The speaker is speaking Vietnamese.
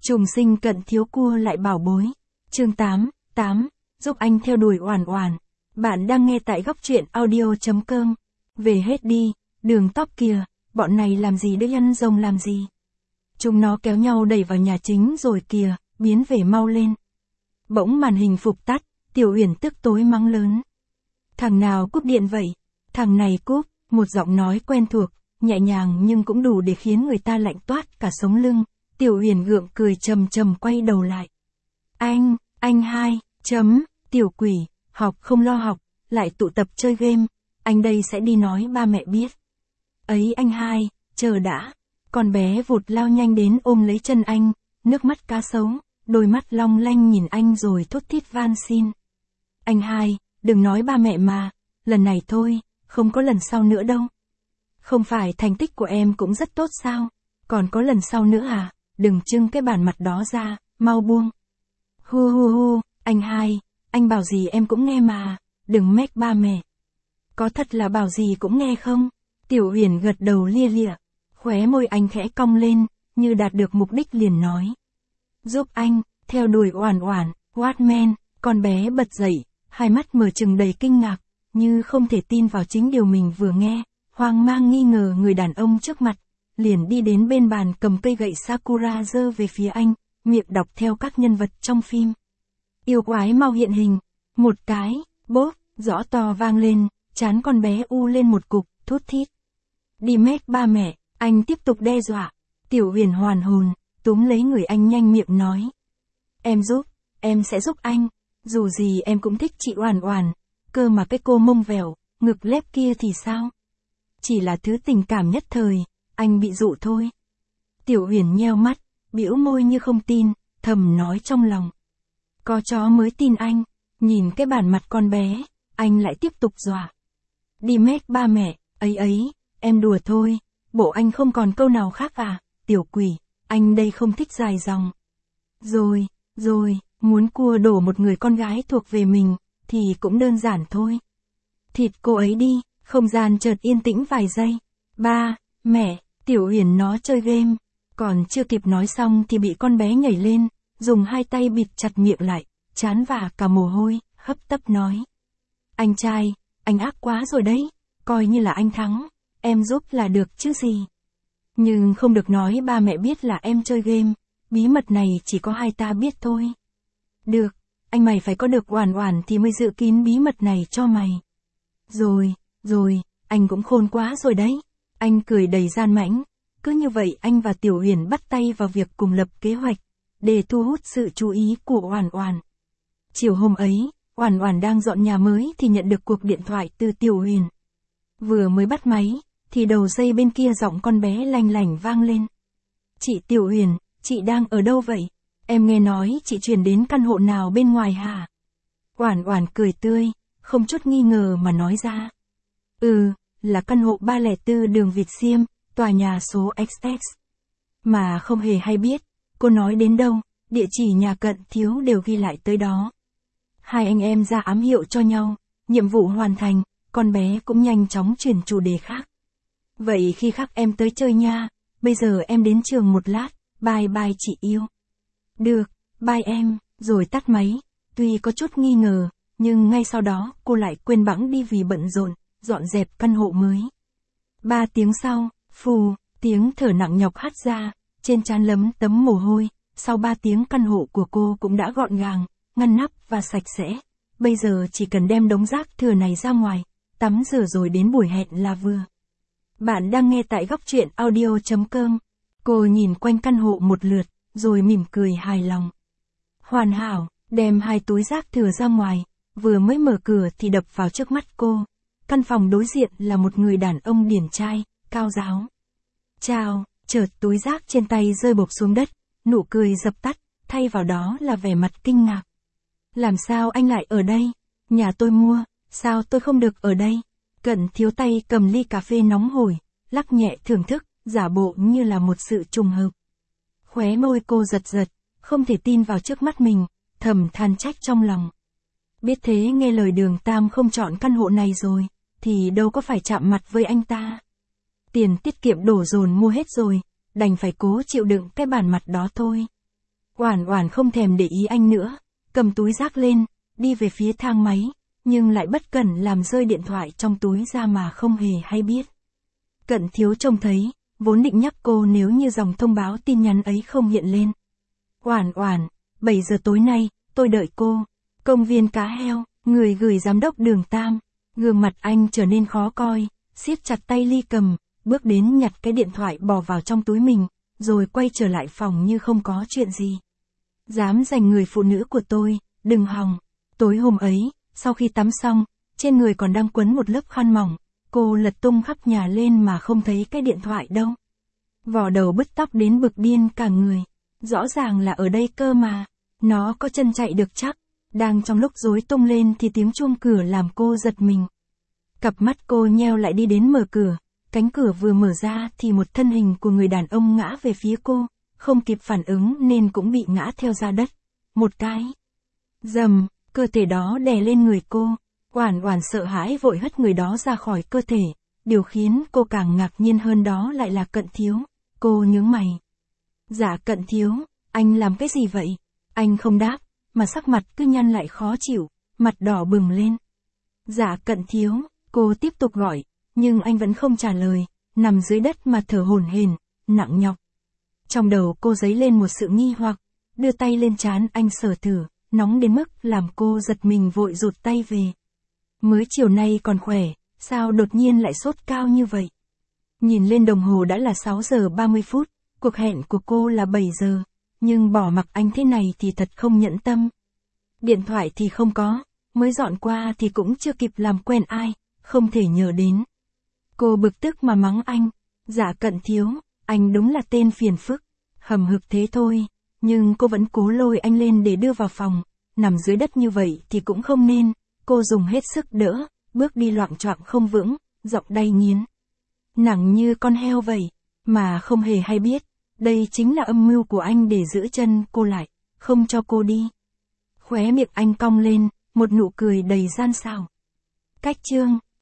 Trùng sinh cận thiếu cua lại bảo bối. Chương 8, giúp anh theo đuổi Oản Oản. Bạn đang nghe tại góc truyện audio.com. Về hết đi, đường tóc kìa, bọn này làm gì đấy, ăn rồng làm gì? Chúng nó kéo nhau đẩy vào nhà chính rồi kìa, biến về mau lên. Bỗng màn hình phục tắt, Tiểu Uyển tức tối mắng lớn. Thằng nào cúp điện vậy? Thằng này cúp, một giọng nói quen thuộc, nhẹ nhàng nhưng cũng đủ để khiến người ta lạnh toát cả sống lưng. Tiểu Uyển gượng cười trầm trầm quay đầu lại. Anh hai, tiểu quỷ, học không lo học, lại tụ tập chơi game, anh đây sẽ đi nói ba mẹ biết. Ấy anh hai, chờ đã. Con bé vụt lao nhanh đến ôm lấy chân anh, nước mắt cá sấu, đôi mắt long lanh nhìn anh rồi thốt thít van xin. Anh hai, đừng nói ba mẹ mà, lần này thôi, không có lần sau nữa đâu. Không phải thành tích của em cũng rất tốt sao, còn có lần sau nữa à, đừng trưng cái bản mặt đó ra, mau buông. Hu, anh hai, anh bảo gì em cũng nghe mà, đừng mách ba mẹ. Có thật là bảo gì cũng nghe không? Tiểu Uyển gật đầu lia lịa, khóe môi anh khẽ cong lên, như đạt được mục đích liền nói. Giúp anh, theo đuổi Oản Oản, Watman, con bé bật dậy, hai mắt mở trừng đầy kinh ngạc, như không thể tin vào chính điều mình vừa nghe, hoang mang nghi ngờ người đàn ông trước mặt, liền đi đến bên bàn cầm cây gậy Sakura giơ về phía anh, miệng đọc theo các nhân vật trong phim. Yêu quái mau hiện hình, một cái, bốp, rõ to vang lên, trán con bé u lên một cục, thút thít. Đi mách ba mẹ, anh tiếp tục đe dọa. Tiểu Uyển hoàn hồn, túm lấy người anh nhanh miệng nói. Em giúp, em sẽ giúp anh, dù gì em cũng thích chị Oản Oản, cơ mà cái cô mông vẻo, ngực lép kia thì sao? Chỉ là thứ tình cảm nhất thời, anh bị dụ thôi. Tiểu Uyển nheo mắt, bĩu môi như không tin, thầm nói trong lòng. Có chó mới tin anh, nhìn cái bản mặt con bé, anh lại tiếp tục dọa. Đi mách ba mẹ, ấy, em đùa thôi, bộ anh không còn câu nào khác à, tiểu quỷ, anh đây không thích dài dòng. Rồi, muốn cua đổ một người con gái thuộc về mình, thì cũng đơn giản thôi. Thịt cô ấy đi, không gian chợt yên tĩnh vài giây. Ba, mẹ, Tiểu Uyển nó chơi game, còn chưa kịp nói xong thì bị con bé nhảy lên, dùng hai tay bịt chặt miệng lại, trán và cả mồ hôi, hấp tấp nói. Anh trai, anh ác quá rồi đấy, coi như là anh thắng, em giúp là được chứ gì. Nhưng không được nói ba mẹ biết là em chơi game, bí mật này chỉ có hai ta biết thôi. Được, anh mày phải có được Oản Oản thì mới giữ kín bí mật này cho mày. Rồi, anh cũng khôn quá rồi đấy. Anh cười đầy gian mãnh, cứ như vậy anh và Tiểu Uyển bắt tay vào việc cùng lập kế hoạch, để thu hút sự chú ý của Oản Oản. Chiều hôm ấy, Oản Oản đang dọn nhà mới thì nhận được cuộc điện thoại từ Tiểu Uyển. Vừa mới bắt máy, thì đầu dây bên kia giọng con bé lanh lảnh vang lên. Chị Tiểu Uyển, chị đang ở đâu vậy? Em nghe nói chị chuyển đến căn hộ nào bên ngoài hả? Oản Oản cười tươi, không chút nghi ngờ mà nói ra. Là căn hộ 304 đường Việt Xiêm, tòa nhà số XX. Mà không hề hay biết, cô nói đến đâu, địa chỉ nhà cận thiếu đều ghi lại tới đó. Hai anh em ra ám hiệu cho nhau, nhiệm vụ hoàn thành, con bé cũng nhanh chóng chuyển chủ đề khác. Vậy khi khác em tới chơi nha, bây giờ em đến trường một lát, bye chị yêu. Được, bye em, rồi tắt máy, tuy có chút nghi ngờ, nhưng ngay sau đó cô lại quên bẵng đi vì bận rộn, dọn dẹp căn hộ mới. 3 tiếng sau, phù, tiếng thở nặng nhọc hắt ra, trên trán lấm tấm mồ hôi, sau 3 tiếng căn hộ của cô cũng đã gọn gàng, ngăn nắp và sạch sẽ. Bây giờ chỉ cần đem đống rác thừa này ra ngoài, tắm rửa rồi đến buổi hẹn là vừa. Bạn đang nghe tại góc truyện audio.com. Cô nhìn quanh căn hộ một lượt, rồi mỉm cười hài lòng. Hoàn hảo, đem 2 túi rác thừa ra ngoài, vừa mới mở cửa thì đập vào trước mắt cô. Căn phòng đối diện là một người đàn ông điển trai, cao ráo. Chào, chợt túi rác trên tay rơi bộp xuống đất, nụ cười dập tắt, thay vào đó là vẻ mặt kinh ngạc. Làm sao anh lại ở đây? Nhà tôi mua, sao tôi không được ở đây? Cận thiếu tay cầm ly cà phê nóng hổi, lắc nhẹ thưởng thức, giả bộ như là một sự trùng hợp. Khóe môi cô giật giật, không thể tin vào trước mắt mình, thầm than trách trong lòng. Biết thế nghe lời Đường Tam không chọn căn hộ này rồi, thì đâu có phải chạm mặt với anh ta. Tiền tiết kiệm đổ dồn mua hết rồi, đành phải cố chịu đựng cái bản mặt đó thôi. Oản Oản không thèm để ý anh nữa, cầm túi rác lên, đi về phía thang máy, nhưng lại bất cẩn làm rơi điện thoại trong túi ra mà không hề hay biết. Cận Thiếu trông thấy, vốn định nhắc cô nếu như dòng thông báo tin nhắn ấy không hiện lên. Oản Oản, 7 giờ tối nay, tôi đợi cô. Công viên cá heo, người gửi giám đốc Đường Tam. Gương mặt anh trở nên khó coi, siết chặt tay ly cầm, bước đến nhặt cái điện thoại bỏ vào trong túi mình, rồi quay trở lại phòng như không có chuyện gì. Dám giành người phụ nữ của tôi, đừng hòng. Tối hôm ấy, sau khi tắm xong, trên người còn đang quấn một lớp khăn mỏng, cô lật tung khắp nhà lên mà không thấy cái điện thoại đâu. Vò đầu bứt tóc đến bực điên cả người. Rõ ràng là ở đây cơ mà. Nó có chân chạy được chắc. Đang trong lúc rối tung lên thì tiếng chuông cửa làm cô giật mình. Cặp mắt cô nheo lại đi đến mở cửa. Cánh cửa vừa mở ra thì một thân hình của người đàn ông ngã về phía cô. Không kịp phản ứng nên cũng bị ngã theo ra đất. Một cái. Dầm, cơ thể đó đè lên người cô. Oản Oản sợ hãi vội hất người đó ra khỏi cơ thể. Điều khiến cô càng ngạc nhiên hơn đó lại là Cận Thiếu. Cô nhướng mày. Dạ Cận Thiếu, anh làm cái gì vậy? Anh không đáp, mà sắc mặt cứ nhăn lại khó chịu, mặt đỏ bừng lên. Dạ Cận Thiếu, cô tiếp tục gọi, nhưng anh vẫn không trả lời, nằm dưới đất mà thở hổn hển, nặng nhọc. Trong đầu cô dấy lên một sự nghi hoặc, đưa tay lên trán anh sờ thử, nóng đến mức làm cô giật mình vội rụt tay về. Mới chiều nay còn khỏe, sao đột nhiên lại sốt cao như vậy? Nhìn lên đồng hồ đã là 6 giờ 30 phút, cuộc hẹn của cô là 7 giờ, nhưng bỏ mặc anh thế này thì thật không nhẫn tâm. Điện thoại thì không có, mới dọn qua thì cũng chưa kịp làm quen ai, không thể nhờ đến. Cô bực tức mà mắng anh, dạ Cận Thiếu, anh đúng là tên phiền phức, hầm hực thế thôi, nhưng cô vẫn cố lôi anh lên để đưa vào phòng, nằm dưới đất như vậy thì cũng không nên, cô dùng hết sức đỡ, bước đi loạng choạng không vững, giọng đay nghiến. Nặng như con heo vậy, mà không hề hay biết, đây chính là âm mưu của anh để giữ chân cô lại, không cho cô đi. Khóe miệng anh cong lên, một nụ cười đầy gian xảo. Cách chương